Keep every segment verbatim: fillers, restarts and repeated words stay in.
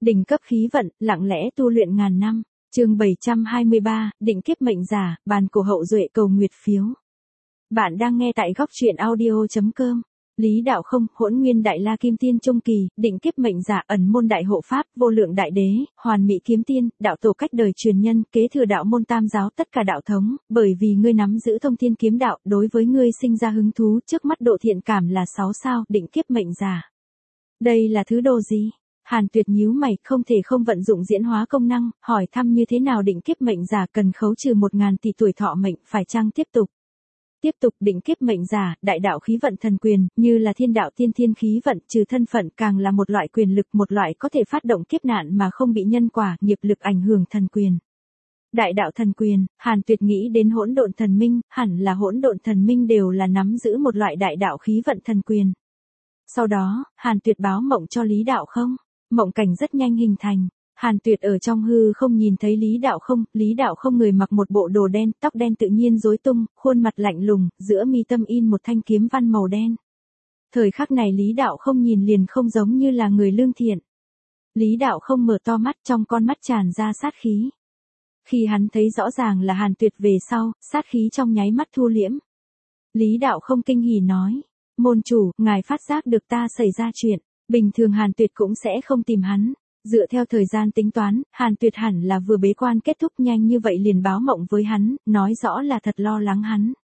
Đỉnh cấp khí vận, lặng lẽ tu luyện ngàn năm. Chương bảy trăm hai mươi ba, định kiếp mệnh giả, bàn cổ hậu duệ cầu nguyệt phiếu. Bạn đang nghe tại góc truyện audio chấm com. Lý đạo không, hỗn nguyên đại la kim tiên trung kỳ, định kiếp mệnh giả, ẩn môn đại hộ pháp, vô lượng đại đế, hoàn mỹ kiếm tiên, đạo tổ cách đời truyền nhân, kế thừa đạo môn tam giáo tất cả đạo thống, bởi vì ngươi nắm giữ thông thiên kiếm đạo, đối với ngươi sinh ra hứng thú, trước mắt độ thiện cảm là sáu sao, định kiếp mệnh giả. Đây là thứ đồ gì? Hàn Tuyệt nhíu mày, không thể không vận dụng diễn hóa công năng, hỏi thăm như thế nào định kiếp mệnh giả cần khấu trừ một ngàn tỷ tuổi thọ mệnh, phải chăng tiếp tục? Tiếp tục định kiếp mệnh giả, đại đạo khí vận thần quyền, như là thiên đạo tiên thiên khí vận, trừ thân phận càng là một loại quyền lực, một loại có thể phát động kiếp nạn mà không bị nhân quả, nghiệp lực ảnh hưởng thần quyền. Đại đạo thần quyền, Hàn Tuyệt nghĩ đến hỗn độn thần minh, hẳn là hỗn độn thần minh đều là nắm giữ một loại đại đạo khí vận thần quyền. Sau đó, Hàn Tuyệt báo mộng cho Lý đạo không. Mộng cảnh rất nhanh hình thành. Hàn Tuyệt ở trong hư không nhìn thấy Lý đạo không, Lý đạo không người mặc một bộ đồ đen, tóc đen tự nhiên rối tung, khuôn mặt lạnh lùng, giữa mi tâm in một thanh kiếm văn màu đen. Thời khắc này Lý đạo không nhìn liền không giống như là người lương thiện. Lý đạo không mở to mắt, trong con mắt tràn ra sát khí. Khi hắn thấy rõ ràng là Hàn Tuyệt về sau, sát khí trong nháy mắt thu liễm. Lý đạo không kinh hỉ nói, môn chủ, ngài phát giác được ta xảy ra chuyện. Bình thường Hàn Tuyệt cũng sẽ không tìm hắn. Dựa theo thời gian tính toán, Hàn Tuyệt hẳn là vừa bế quan kết thúc nhanh như vậy liền báo mộng với hắn, nói rõ là thật lo lắng hắn.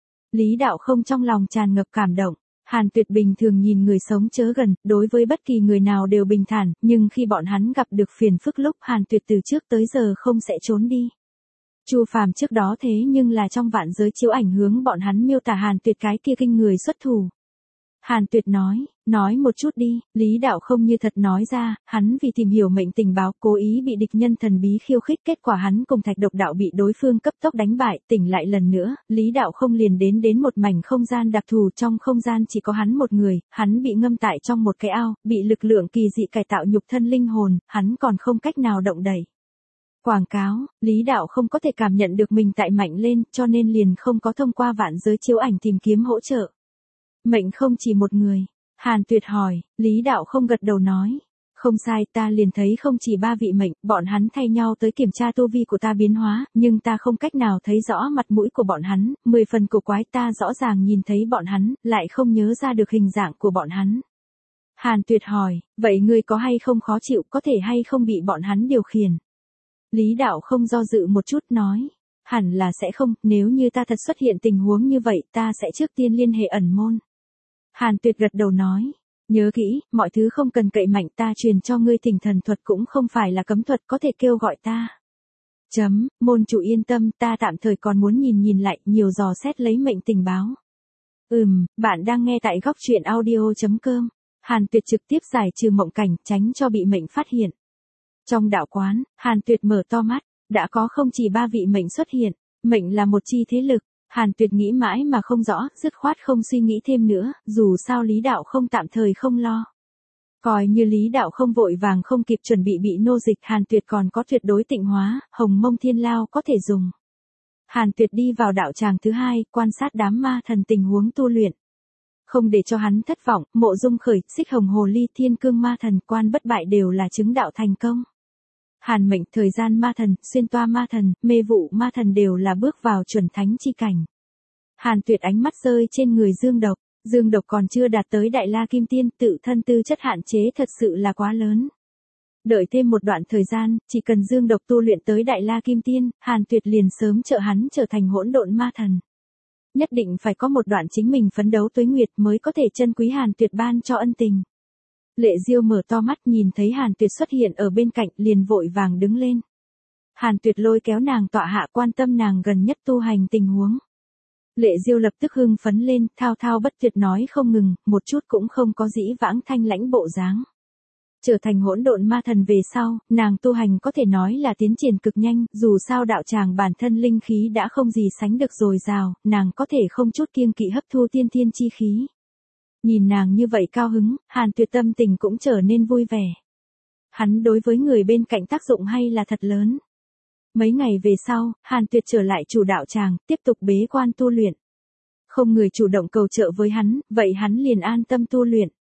Lý đạo không trong lòng tràn ngập cảm động. Hàn Tuyệt bình thường nhìn người sống chớ gần, đối với bất kỳ người nào đều bình thản, nhưng khi bọn hắn gặp được phiền phức lúc Hàn Tuyệt từ trước tới giờ không sẽ trốn đi. Chu Phàm trước đó thế nhưng là trong vạn giới chiếu ảnh hướng bọn hắn miêu tả Hàn Tuyệt cái kia kinh người xuất thủ. Hàn Tuyệt nói, nói một chút đi, Lý đạo không như thật nói ra, hắn vì tìm hiểu mệnh tình báo, cố ý bị địch nhân thần bí khiêu khích, kết quả hắn cùng Thạch Độc đạo bị đối phương cấp tốc đánh bại, tỉnh lại lần nữa, Lý đạo không liền đến đến một mảnh không gian đặc thù, trong không gian chỉ có hắn một người, hắn bị ngâm tại trong một cái ao, bị lực lượng kỳ dị cải tạo nhục thân linh hồn, hắn còn không cách nào động đậy. Quảng cáo, Lý đạo không có thể cảm nhận được mình tại mạnh lên, cho nên liền không có thông qua vạn giới chiếu ảnh tìm kiếm hỗ trợ. Mệnh không chỉ một người. Hàn Tuyệt hỏi, Lý đạo không gật đầu nói. Không sai, ta liền thấy không chỉ ba vị mệnh, bọn hắn thay nhau tới kiểm tra tu vi của ta biến hóa, nhưng ta không cách nào thấy rõ mặt mũi của bọn hắn, mười phần cổ quái, ta rõ ràng nhìn thấy bọn hắn, lại không nhớ ra được hình dạng của bọn hắn. Hàn Tuyệt hỏi, vậy ngươi có hay không khó chịu, có thể hay không bị bọn hắn điều khiển? Lý đạo không do dự một chút nói. Hẳn là sẽ không, nếu như ta thật xuất hiện tình huống như vậy, ta sẽ trước tiên liên hệ ẩn môn. Hàn Tuyệt gật đầu nói, nhớ kỹ, mọi thứ không cần cậy mạnh, ta truyền cho ngươi thỉnh thần thuật cũng không phải là cấm thuật, có thể kêu gọi ta. Chấm, môn chủ yên tâm, ta tạm thời còn muốn nhìn nhìn lại, nhiều dò xét lấy mệnh tình báo. Ừm, bạn đang nghe tại góc truyện audio chấm com. Hàn Tuyệt trực tiếp giải trừ mộng cảnh, tránh cho bị mệnh phát hiện. Trong đạo quán, Hàn Tuyệt mở to mắt, đã có không chỉ ba vị mệnh xuất hiện, mệnh là một chi thế lực. Hàn Tuyệt nghĩ mãi mà không rõ, dứt khoát không suy nghĩ thêm nữa, dù sao Lý đạo không tạm thời không lo. Coi như Lý đạo không vội vàng không kịp chuẩn bị bị nô dịch, Hàn Tuyệt còn có tuyệt đối tịnh hóa, hồng mông thiên lao có thể dùng. Hàn Tuyệt đi vào đạo tràng thứ hai, quan sát đám ma thần tình huống tu luyện. Không để cho hắn thất vọng, Mộ Dung Khởi, Xích Hồng Hồ Ly, Thiên Cương ma thần, Quan Bất Bại đều là chứng đạo thành công. Hàn Mệnh, Thời Gian ma thần, Xuyên Toa ma thần, Mê Vụ ma thần đều là bước vào chuẩn thánh chi cảnh. Hàn Tuyệt ánh mắt rơi trên người Dương Độc, Dương Độc còn chưa đạt tới Đại La Kim Tiên, tự thân tư chất hạn chế thật sự là quá lớn. Đợi thêm một đoạn thời gian, chỉ cần Dương Độc tu luyện tới Đại La Kim Tiên, Hàn Tuyệt liền sớm trợ hắn trở thành hỗn độn ma thần. Nhất định phải có một đoạn chính mình phấn đấu tuế nguyệt mới có thể trân quý Hàn Tuyệt ban cho ân tình. Lệ Diêu mở to mắt nhìn thấy Hàn Tuyệt xuất hiện ở bên cạnh, liền vội vàng đứng lên. Hàn Tuyệt lôi kéo nàng tọa hạ, quan tâm nàng gần nhất tu hành tình huống. Lệ Diêu lập tức hưng phấn lên, thao thao bất tuyệt nói không ngừng, một chút cũng không có dĩ vãng thanh lãnh bộ dáng. Trở thành hỗn độn ma thần về sau, nàng tu hành có thể nói là tiến triển cực nhanh, dù sao đạo tràng bản thân linh khí đã không gì sánh được dồi dào, nàng có thể không chút kiêng kỵ hấp thu tiên thiên chi khí. Nhìn nàng như vậy cao hứng, Hàn Tuyệt tâm tình cũng trở nên vui vẻ. Hắn đối với người bên cạnh tác dụng hay là thật lớn. Mấy ngày về sau, Hàn Tuyệt trở lại chủ đạo tràng, tiếp tục bế quan tu luyện. Không người chủ động cầu trợ với hắn, vậy hắn liền an tâm tu luyện.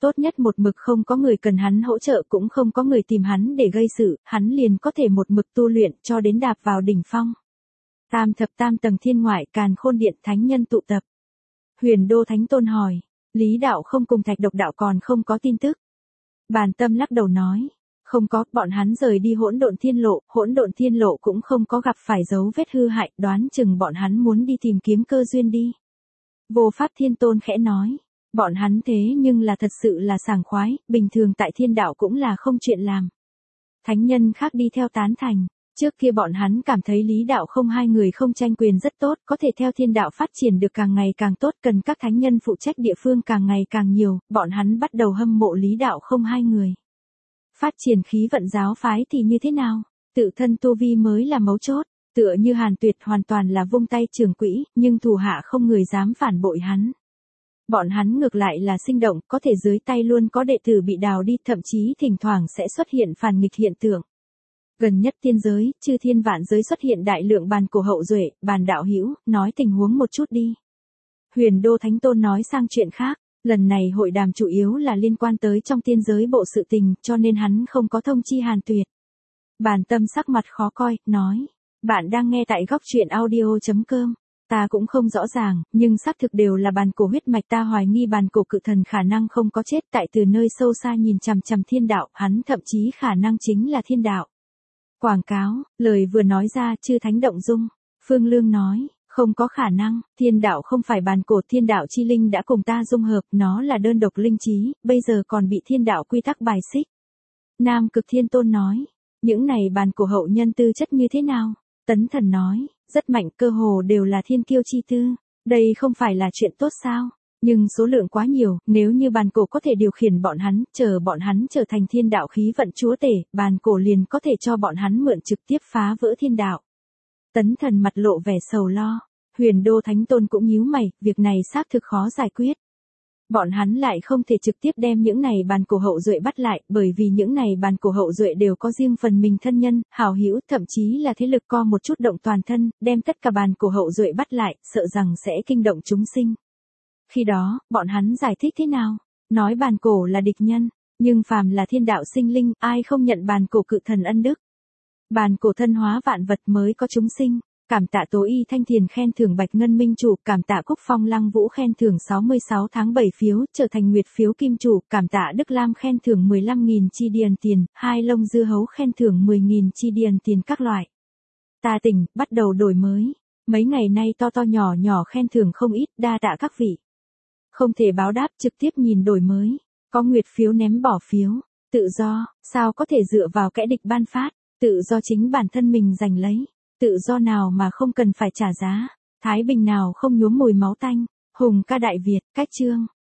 Tốt nhất một mực không có người cần hắn hỗ trợ cũng không có người tìm hắn để gây sự, hắn liền có thể một mực tu luyện cho đến đạp vào đỉnh phong. Tam thập tam tầng thiên ngoại Càn Khôn Điện thánh nhân tụ tập. Huyền Đô Thánh Tôn hỏi, Lý Đạo không cùng Thạch Độc Đạo còn không có tin tức. Bàn Tâm lắc đầu nói, không có, bọn hắn rời đi Hỗn Độn Thiên Lộ, Hỗn Độn Thiên Lộ cũng không có gặp phải dấu vết hư hại, đoán chừng bọn hắn muốn đi tìm kiếm cơ duyên đi. Vô Pháp Thiên Tôn khẽ nói, bọn hắn thế nhưng là thật sự là sảng khoái, bình thường tại thiên đạo cũng là không chuyện làm. Thánh nhân khác đi theo tán thành, trước kia bọn hắn cảm thấy Lý Đạo không hai người không tranh quyền rất tốt, có thể theo thiên đạo phát triển được càng ngày càng tốt, cần các thánh nhân phụ trách địa phương càng ngày càng nhiều, bọn hắn bắt đầu hâm mộ Lý Đạo không hai người. Phát triển khí vận giáo phái thì như thế nào? Tự thân tu vi mới là mấu chốt, tựa như Hàn Tuyệt hoàn toàn là vung tay trường quỹ, nhưng thủ hạ không người dám phản bội hắn. Bọn hắn ngược lại là sinh động, có thể dưới tay luôn có đệ tử bị đào đi, thậm chí thỉnh thoảng sẽ xuất hiện phản nghịch hiện tượng. Gần nhất tiên giới, chư thiên vạn giới xuất hiện đại lượng bàn cổ hậu duệ, bàn đạo hữu, nói tình huống một chút đi. Huyền Đô Thánh Tôn nói sang chuyện khác, lần này hội đàm chủ yếu là liên quan tới trong tiên giới bộ sự tình, cho nên hắn không có thông chi Hàn Tuyệt. Bàn Tâm sắc mặt khó coi, nói, bạn đang nghe tại góc truyện audio chấm com. Ta cũng không rõ ràng, nhưng xác thực đều là bàn cổ huyết mạch, ta hoài nghi bàn cổ cự thần khả năng không có chết, tại từ nơi sâu xa nhìn chằm chằm thiên đạo, hắn thậm chí khả năng chính là thiên đạo. Quảng cáo, lời vừa nói ra chư thánh động dung. Phương Lương nói, không có khả năng, thiên đạo không phải bàn cổ, thiên đạo chi linh đã cùng ta dung hợp, nó là đơn độc linh trí, bây giờ còn bị thiên đạo quy tắc bài xích. Nam Cực Thiên Tôn nói, những này bàn cổ hậu nhân tư chất như thế nào? Tấn Thần nói, rất mạnh, cơ hồ đều là thiên kiêu chi tư, đây không phải là chuyện tốt sao? Nhưng số lượng quá nhiều, nếu như bàn cổ có thể điều khiển bọn hắn, chờ bọn hắn trở thành thiên đạo khí vận chúa tể, bàn cổ liền có thể cho bọn hắn mượn trực tiếp phá vỡ thiên đạo. Tấn Thần mặt lộ vẻ sầu lo, Huyền Đô Thánh Tôn cũng nhíu mày, việc này xác thực khó giải quyết. Bọn hắn lại không thể trực tiếp đem những này bàn cổ hậu duệ bắt lại, bởi vì những này bàn cổ hậu duệ đều có riêng phần mình thân nhân, hảo hữu, thậm chí là thế lực co một chút động toàn thân, đem tất cả bàn cổ hậu duệ bắt lại, sợ rằng sẽ kinh động chúng sinh. Khi đó, bọn hắn giải thích thế nào? Nói bàn cổ là địch nhân, nhưng phàm là thiên đạo sinh linh, ai không nhận bàn cổ cự thần ân đức? Bàn cổ thân hóa vạn vật mới có chúng sinh. Cảm tạ Tố Y Thanh Thiền khen thưởng Bạch Ngân Minh chủ, cảm tạ Cúc Phong Lăng Vũ khen thưởng sáu mươi sáu tháng bảy phiếu, trở thành Nguyệt phiếu kim chủ, cảm tạ Đức Lam khen thưởng mười lăm nghìn chi điền tiền, hai lông dưa hấu khen thưởng mười nghìn chi điền tiền các loại. Ta tỉnh, bắt đầu đổi mới. Mấy ngày nay to to nhỏ nhỏ khen thưởng không ít, đa tạ các vị. Không thể báo đáp, trực tiếp nhìn đổi mới. Có Nguyệt phiếu ném bỏ phiếu. Tự do, sao có thể dựa vào kẻ địch ban phát, tự do chính bản thân mình giành lấy. Tự do nào mà không cần phải trả giá, thái bình nào không nhuốm mùi máu tanh, hùng ca Đại Việt, cách chương.